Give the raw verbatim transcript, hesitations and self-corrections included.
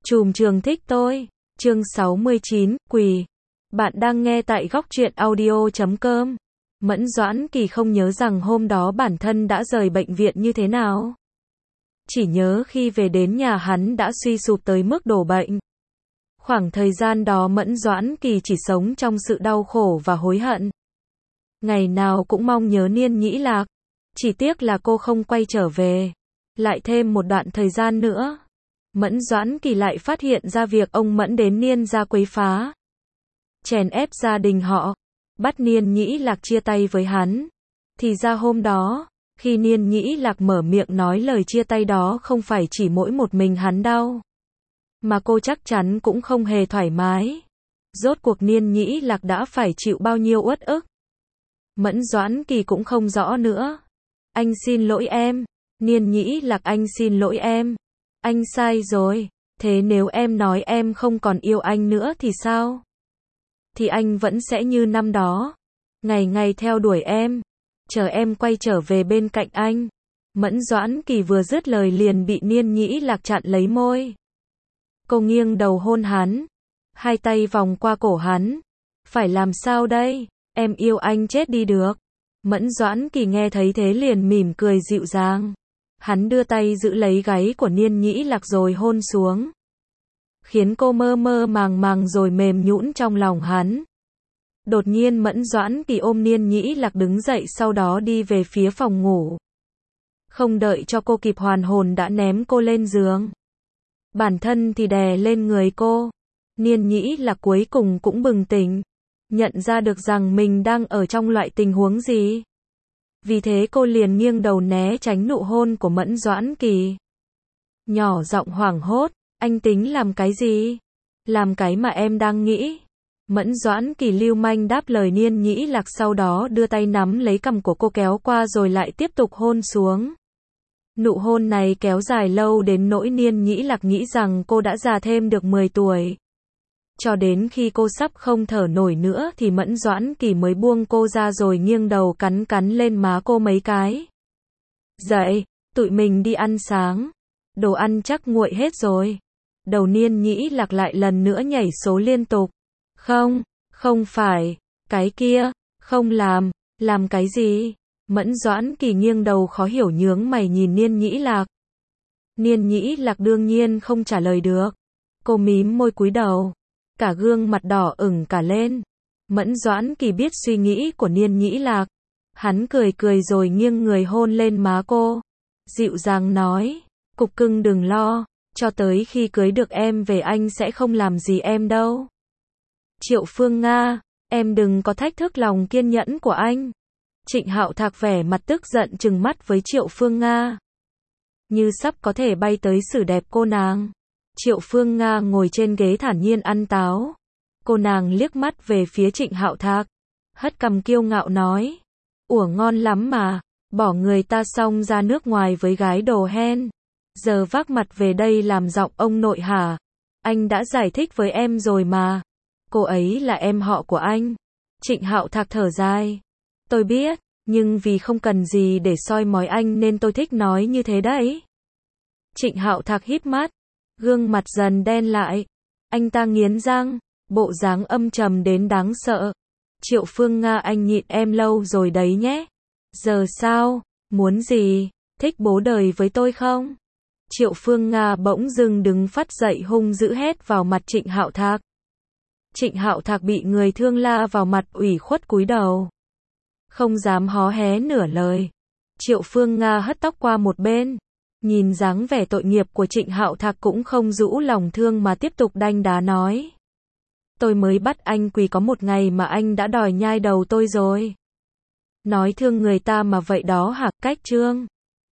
Trùm trường thích tôi. Chương sáu mươi chín, quỳ. Bạn đang nghe tại góc truyện audio chấm com. Mẫn Doãn Kỳ không nhớ rằng hôm đó bản thân đã rời bệnh viện như thế nào. Chỉ nhớ khi về đến nhà hắn đã suy sụp tới mức đổ bệnh. Khoảng thời gian đó Mẫn Doãn Kỳ chỉ sống trong sự đau khổ và hối hận. Ngày nào cũng mong nhớ Niên Nhĩ Lạc. Chỉ tiếc là cô không quay trở về. Lại thêm một đoạn thời gian nữa. Mẫn Doãn Kỳ lại phát hiện ra việc ông Mẫn đến Niên gia quấy phá. Chèn ép gia đình họ. Bắt Niên Nhĩ Lạc chia tay với hắn. Thì ra hôm đó, khi Niên Nhĩ Lạc mở miệng nói lời chia tay đó không phải chỉ mỗi một mình hắn đau. Mà cô chắc chắn cũng không hề thoải mái. Rốt cuộc Niên Nhĩ Lạc đã phải chịu bao nhiêu uất ức. Mẫn Doãn Kỳ cũng không rõ nữa. Anh xin lỗi em. Niên Nhĩ Lạc, anh xin lỗi em. Anh sai rồi. Thế nếu em nói em không còn yêu anh nữa thì sao? Thì anh vẫn sẽ như năm đó. Ngày ngày theo đuổi em. Chờ em quay trở về bên cạnh anh. Mẫn Doãn Kỳ vừa dứt lời liền bị Niên Nhĩ Lạc chặn lấy môi. Cô nghiêng đầu hôn hắn. Hai tay vòng qua cổ hắn. Phải làm sao đây? Em yêu anh chết đi được. Mẫn Doãn Kỳ nghe thấy thế liền mỉm cười dịu dàng. Hắn đưa tay giữ lấy gáy của Niên Nhĩ Lạc rồi hôn xuống. Khiến cô mơ mơ màng màng rồi mềm nhũn trong lòng hắn. Đột nhiên Mẫn Doãn Kỳ ôm Niên Nhĩ Lạc đứng dậy, sau đó đi về phía phòng ngủ. Không đợi cho cô kịp hoàn hồn đã ném cô lên giường. Bản thân thì đè lên người cô. Niên Nhĩ Lạc cuối cùng cũng bừng tỉnh. Nhận ra được rằng mình đang ở trong loại tình huống gì. Vì thế cô liền nghiêng đầu né tránh nụ hôn của Mẫn Doãn Kỳ. Nhỏ giọng hoảng hốt, anh tính làm cái gì? Làm cái mà em đang nghĩ. Mẫn Doãn Kỳ lưu manh đáp lời Niên Nhĩ Lạc, sau đó đưa tay nắm lấy cằm của cô kéo qua rồi lại tiếp tục hôn xuống. Nụ hôn này kéo dài lâu đến nỗi Niên Nhĩ Lạc nghĩ rằng cô đã già thêm được mười tuổi. Cho đến khi cô sắp không thở nổi nữa thì Mẫn Doãn Kỳ mới buông cô ra rồi nghiêng đầu cắn cắn lên má cô mấy cái. Dậy, tụi mình đi ăn sáng. Đồ ăn chắc nguội hết rồi. Đầu Niên Nhĩ Lạc lại lần nữa nhảy số liên tục. Không, không phải, cái kia, không làm, làm cái gì? Mẫn Doãn Kỳ nghiêng đầu khó hiểu nhướng mày nhìn Niên Nhĩ Lạc. Niên Nhĩ Lạc đương nhiên không trả lời được. Cô mím môi cúi đầu. Cả gương mặt đỏ ửng cả lên. Mẫn Doãn Kỳ biết suy nghĩ của Niên Nhĩ Lạc. Hắn cười cười rồi nghiêng người hôn lên má cô. Dịu dàng nói, cục cưng đừng lo, cho tới khi cưới được em về anh sẽ không làm gì em đâu. Triệu Phương Nga, em đừng có thách thức lòng kiên nhẫn của anh. Trịnh Hạo Thạc vẻ mặt tức giận trừng mắt với Triệu Phương Nga. Như sắp có thể bay tới xử đẹp cô nàng. Triệu Phương Nga ngồi trên ghế thản nhiên ăn táo. Cô nàng liếc mắt về phía Trịnh Hạo Thạc. Hất cằm kiêu ngạo nói. Ủa ngon lắm mà. Bỏ người ta xong ra nước ngoài với gái đồ hen. Giờ vác mặt về đây làm giọng ông nội hả? Anh đã giải thích với em rồi mà. Cô ấy là em họ của anh. Trịnh Hạo Thạc thở dài. Tôi biết, nhưng vì không cần gì để soi mói anh nên tôi thích nói như thế đấy. Trịnh Hạo Thạc híp mắt. Gương mặt dần đen lại. Anh ta nghiến răng. Bộ dáng âm trầm đến đáng sợ. Triệu Phương Nga, anh nhịn em lâu rồi đấy nhé. Giờ sao? Muốn gì? Thích bố đời với tôi không? Triệu Phương Nga bỗng dưng đứng phát dậy hung dữ hét vào mặt Trịnh Hạo Thạc. Trịnh Hạo Thạc bị người thương la vào mặt, ủy khuất cúi đầu. Không dám hó hé nửa lời. Triệu Phương Nga hất tóc qua một bên. Nhìn dáng vẻ tội nghiệp của Trịnh Hạo Thạc cũng không rũ lòng thương mà tiếp tục đanh đá nói. Tôi mới bắt anh quỳ có một ngày mà anh đã đòi nhai đầu tôi rồi. Nói thương người ta mà vậy đó hả? Cách trương.